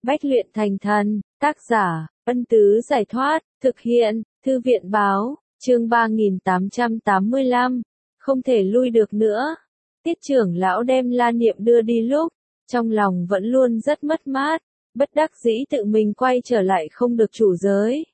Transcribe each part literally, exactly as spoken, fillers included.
Bách luyện thành thần, tác giả, Ân Tứ Giải Thoát, thực hiện, Thư viện Báo, chương ba nghìn tám trăm tám mươi lăm, không thể lui được nữa. Tiết trưởng lão đem La Niệm đưa đi lúc, trong lòng vẫn luôn rất mất mát, bất đắc dĩ tự mình quay trở lại không được chủ giới.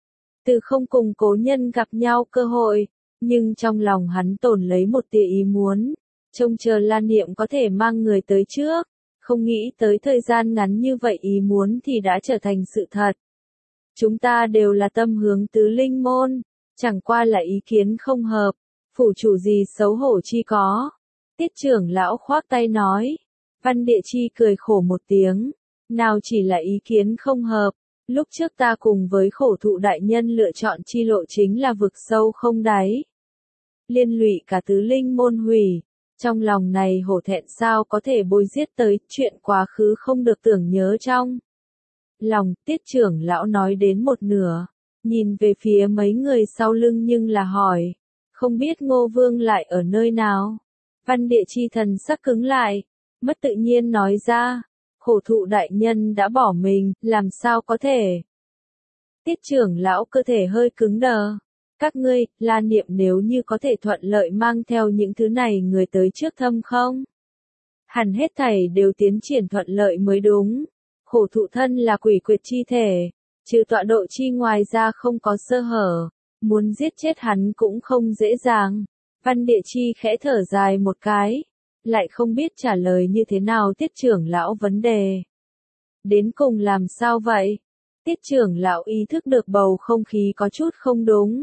Từ không cùng cố nhân gặp nhau cơ hội, nhưng trong lòng hắn tồn lấy một tia ý muốn, trông chờ La Niệm có thể mang người tới trước. Không nghĩ tới thời gian ngắn như vậy ý muốn thì đã trở thành sự thật. Chúng ta đều là tâm hướng tứ linh môn, chẳng qua là ý kiến không hợp, phủ chủ gì xấu hổ chi có. Tiết trưởng lão khoác tay nói, Văn Địa Chi cười khổ một tiếng, nào chỉ là ý kiến không hợp, lúc trước ta cùng với khổ thụ đại nhân lựa chọn chi lộ chính là vực sâu không đáy. Liên lụy cả tứ linh môn hủy. Trong lòng này hổ thẹn sao có thể bôi giết tới chuyện quá khứ không được tưởng nhớ trong. Lòng tiết trưởng lão nói đến một nửa, nhìn về phía mấy người sau lưng nhưng là hỏi, không biết Ngô Vương lại ở nơi nào. Văn Địa Chi thần sắc cứng lại, mất tự nhiên nói ra, khổ thụ đại nhân đã bỏ mình, làm sao có thể. Tiết trưởng lão cơ thể hơi cứng đờ. Các ngươi, La Niệm nếu như có thể thuận lợi mang theo những thứ này người tới trước thâm không? Hẳn hết thảy đều tiến triển thuận lợi mới đúng. Khổ thụ thân là quỷ quyệt chi thể, trừ tọa độ chi ngoài ra không có sơ hở, muốn giết chết hắn cũng không dễ dàng. Văn Địa Chi khẽ thở dài một cái, lại không biết trả lời như thế nào tiết trưởng lão vấn đề. Đến cùng làm sao vậy? Tiết trưởng lão ý thức được bầu không khí có chút không đúng.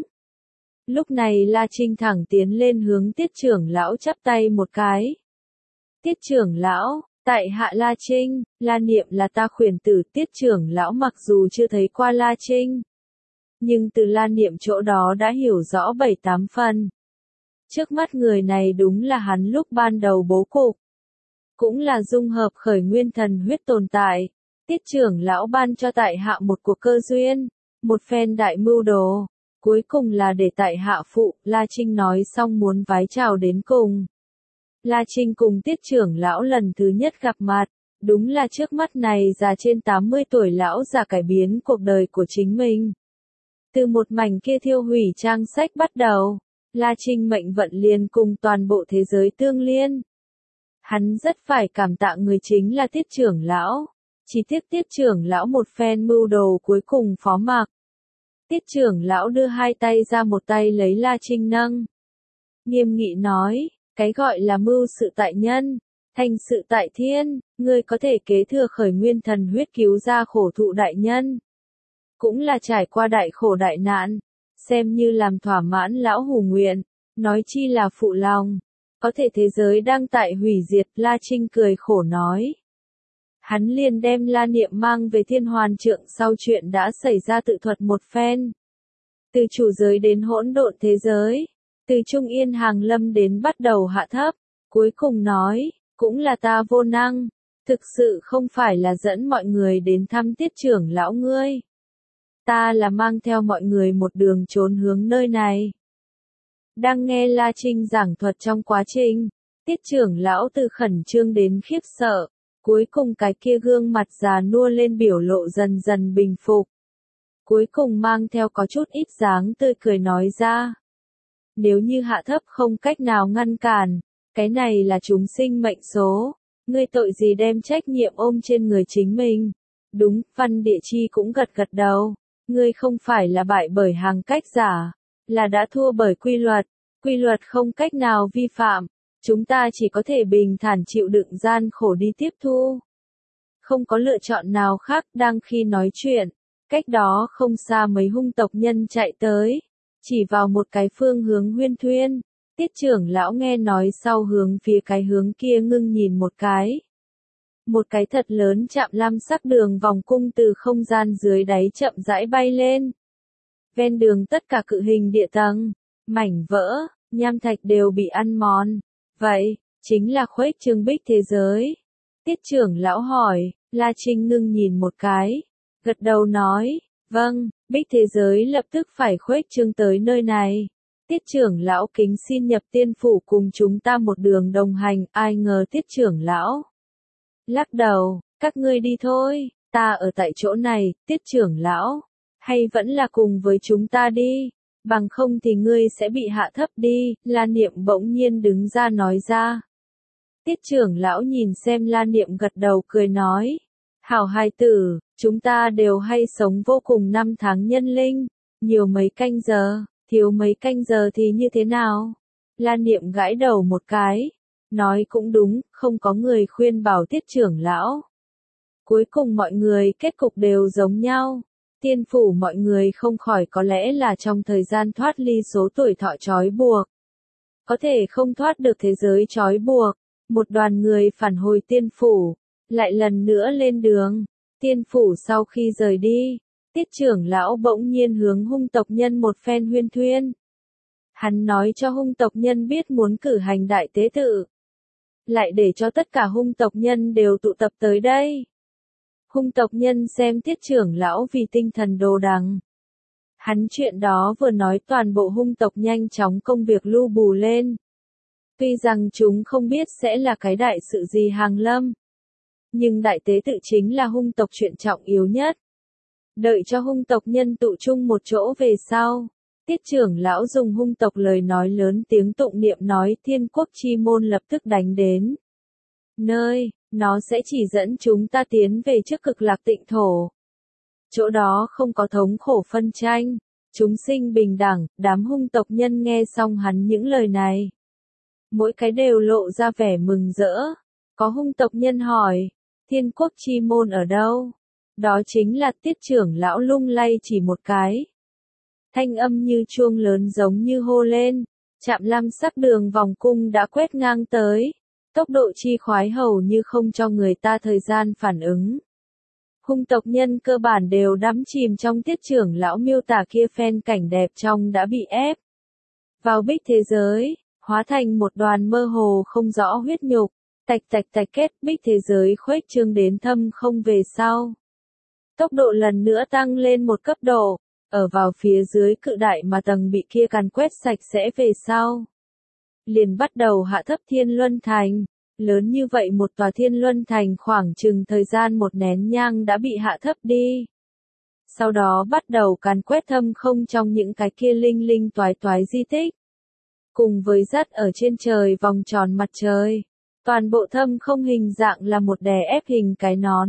Lúc này La Trinh thẳng tiến lên hướng tiết trưởng lão chắp tay một cái. Tiết trưởng lão, tại hạ La Trinh, La Niệm là ta khuyển tử. Tiết trưởng lão mặc dù chưa thấy qua La Trinh, nhưng từ La Niệm chỗ đó đã hiểu rõ bảy tám phần. Trước mắt người này đúng là hắn lúc ban đầu bố cục. Cũng là dung hợp khởi nguyên thần huyết tồn tại. Tiết trưởng lão ban cho tại hạ một cuộc cơ duyên, một phen đại mưu đồ. Cuối cùng là để tại hạ phụ, La Trinh nói xong muốn vái chào đến cùng. La Trinh cùng tiết trưởng lão lần thứ nhất gặp mặt, đúng là trước mắt này già trên tám mươi tuổi lão già cải biến cuộc đời của chính mình. Từ một mảnh kia thiêu hủy trang sách bắt đầu, La Trinh mệnh vận liền cùng toàn bộ thế giới tương liên. Hắn rất phải cảm tạ người chính là tiết trưởng lão, chỉ tiếc tiết trưởng lão một phen mưu đồ cuối cùng phó mặc. Tiết trưởng lão đưa hai tay ra một tay lấy La Trinh nâng. Nghiêm nghị nói, cái gọi là mưu sự tại nhân, thành sự tại thiên, ngươi có thể kế thừa khởi nguyên thần huyết cứu ra khổ thụ đại nhân. Cũng là trải qua đại khổ đại nạn, xem như làm thỏa mãn lão hủ nguyện, nói chi là phụ lòng. Có thể thế giới đang tại hủy diệt, La Trinh cười khổ nói. Hắn liền đem La Niệm mang về Thiên Hoàn Trượng sau chuyện đã xảy ra tự thuật một phen. Từ chủ giới đến hỗn độn thế giới, từ trung yên hàng lâm đến bắt đầu hạ thấp, cuối cùng nói, cũng là ta vô năng, thực sự không phải là dẫn mọi người đến thăm tiết trưởng lão ngươi. Ta là mang theo mọi người một đường trốn hướng nơi này. Đang nghe La Trinh giảng thuật trong quá trình, tiết trưởng lão từ khẩn trương đến khiếp sợ. Cuối cùng cái kia gương mặt già nua lên biểu lộ dần dần bình phục. Cuối cùng mang theo có chút ít dáng tươi cười nói ra. Nếu như hạ thấp không cách nào ngăn cản, cái này là chúng sinh mệnh số. Ngươi tội gì đem trách nhiệm ôm trên người chính mình. Đúng, Văn Địa Chi cũng gật gật đầu. Ngươi không phải là bại bởi hàng cách giả, là đã thua bởi quy luật. Quy luật không cách nào vi phạm. Chúng ta chỉ có thể bình thản chịu đựng gian khổ đi tiếp thu. Không có lựa chọn nào khác. Đang khi nói chuyện, cách đó không xa mấy hung tộc nhân chạy tới, chỉ vào một cái phương hướng Huyên Thuyên. Tiết trưởng lão nghe nói sau hướng phía cái hướng kia ngưng nhìn một cái. Một cái thật lớn chạm lam sắc đường vòng cung từ không gian dưới đáy chậm rãi bay lên. Ven đường tất cả cự hình địa tầng, mảnh vỡ, nham thạch đều bị ăn mòn. Vậy, chính là khuếch trương bích thế giới. Tiết trưởng lão hỏi, La Trinh ngưng nhìn một cái, gật đầu nói, vâng, bích thế giới lập tức phải khuếch trương tới nơi này. Tiết trưởng lão kính xin nhập tiên phủ cùng chúng ta một đường đồng hành, ai ngờ tiết trưởng lão lắc đầu, các ngươi đi thôi, Ta ở tại chỗ này, Tiết trưởng lão, hay vẫn là cùng với chúng ta đi, bằng không thì ngươi sẽ bị hạ thấp đi, La Niệm bỗng nhiên đứng ra nói ra. Tiết trưởng lão nhìn xem La Niệm gật đầu cười nói, hảo hài tử, chúng ta đều hay sống vô cùng năm tháng nhân linh, nhiều mấy canh giờ, thiếu mấy canh giờ thì như thế nào? La Niệm gãi đầu một cái, nói cũng đúng, không có người khuyên bảo Tiết trưởng lão. Cuối cùng mọi người kết cục đều giống nhau. Tiên phủ mọi người không khỏi có lẽ là trong thời gian thoát ly số tuổi thọ trói buộc. Có thể không thoát được thế giới trói buộc. Một đoàn người phản hồi tiên phủ, lại lần nữa lên đường. Tiên phủ sau khi rời đi, Tiết trưởng lão bỗng nhiên hướng hung tộc nhân một phen huyên thuyên. Hắn nói cho hung tộc nhân biết muốn cử hành đại tế tự. Lại để cho tất cả hung tộc nhân đều tụ tập tới đây. Hung tộc nhân xem Tiết trưởng lão vì tinh thần đồ đằng. Hắn chuyện đó vừa nói toàn bộ hung tộc nhanh chóng công việc lưu bù lên. Tuy rằng chúng không biết sẽ là cái đại sự gì hàng lâm. Nhưng đại tế tự chính là hung tộc chuyện trọng yếu nhất. Đợi cho hung tộc nhân tụ chung một chỗ về sau. Tiết trưởng lão dùng hung tộc lời nói lớn tiếng tụng niệm nói thiên quốc chi môn lập tức đánh đến. Nơi, nó sẽ chỉ dẫn chúng ta tiến về trước cực lạc tịnh thổ. Chỗ đó không có thống khổ phân tranh, chúng sinh bình đẳng, đám hung tộc nhân nghe xong hắn những lời này. Mỗi cái đều lộ ra vẻ mừng rỡ. Có hung tộc nhân hỏi, thiên quốc chi môn ở đâu? Đó chính là Tiết trưởng lão lung lay chỉ một cái. Thanh âm như chuông lớn giống như hô lên, chạm lam sắc đường vòng cung đã quét ngang tới. Tốc độ chi khoái hầu như không cho người ta thời gian phản ứng. Hung tộc nhân cơ bản đều đắm chìm trong Tiết trưởng lão miêu tả kia phen cảnh đẹp trong đã bị ép. Vào bích thế giới, hóa thành một đoàn mơ hồ không rõ huyết nhục, tạch tạch tạch kết bích thế giới khuếch trương đến thâm không về sau. Tốc độ lần nữa tăng lên một cấp độ, ở vào phía dưới cự đại mà tầng bị kia càn quét sạch sẽ về sau. Liền bắt đầu hạ thấp Thiên Luân Thành, lớn như vậy một tòa Thiên Luân Thành khoảng chừng thời gian một nén nhang đã bị hạ thấp đi. Sau đó bắt đầu càn quét thâm không trong những cái kia linh linh toái toái di tích. Cùng với dắt ở trên trời vòng tròn mặt trời, toàn bộ thâm không hình dạng là một đè ép hình cái nón.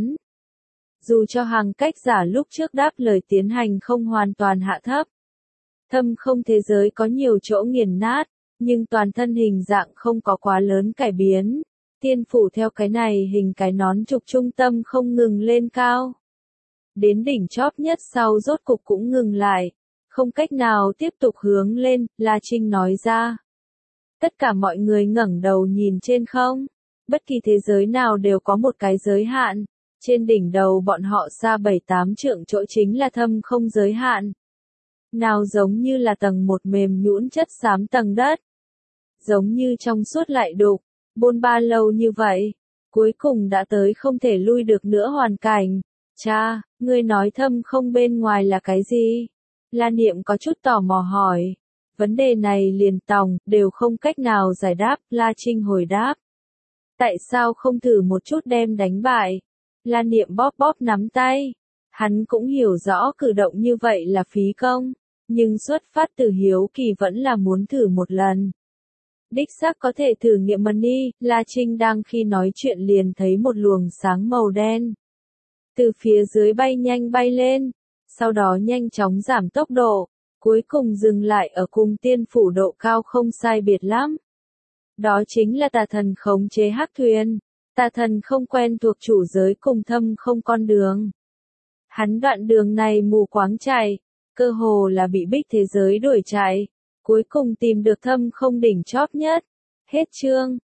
Dù cho hàng cách giả lúc trước đáp lời tiến hành không hoàn toàn hạ thấp. Thâm không thế giới có nhiều chỗ nghiền nát, nhưng toàn thân hình dạng không có quá lớn cải biến. Tiên phủ theo cái này hình cái nón trục trung tâm không ngừng lên cao. Đến đỉnh chóp nhất sau rốt cục cũng ngừng lại. Không cách nào tiếp tục hướng lên, La Trinh nói ra. Tất cả mọi người ngẩng đầu nhìn trên không. Bất kỳ thế giới nào đều có một cái giới hạn. Trên đỉnh đầu bọn họ xa bảy tám trượng chỗ chính là thâm không giới hạn. Nào giống như là tầng một mềm nhũn chất xám tầng đất. Giống như trong suốt lại đục, bôn ba lâu như vậy. Cuối cùng đã tới không thể lui được nữa hoàn cảnh. Cha, ngươi nói thâm không bên ngoài là cái gì? La Niệm có chút tò mò hỏi. Vấn đề này liền tòng, đều không cách nào giải đáp, La Trinh hồi đáp. Tại sao không thử một chút đem đánh bại? La Niệm bóp bóp nắm tay. Hắn cũng hiểu rõ cử động như vậy là phí công, nhưng xuất phát từ hiếu kỳ vẫn là muốn thử một lần. Đích xác có thể thử nghiệm money, La Trinh đang khi nói chuyện liền thấy một luồng sáng màu đen. Từ phía dưới bay nhanh bay lên, sau đó nhanh chóng giảm tốc độ, cuối cùng dừng lại ở cung tiên phủ độ cao không sai biệt lắm. Đó chính là tà thần khống chế hắc thuyền, tà thần không quen thuộc chủ giới cùng thâm không con đường. Hắn đoạn đường này mù quáng chạy, cơ hồ là bị bích thế giới đuổi chạy, cuối cùng tìm được thâm không đỉnh chóp nhất. Hết chương.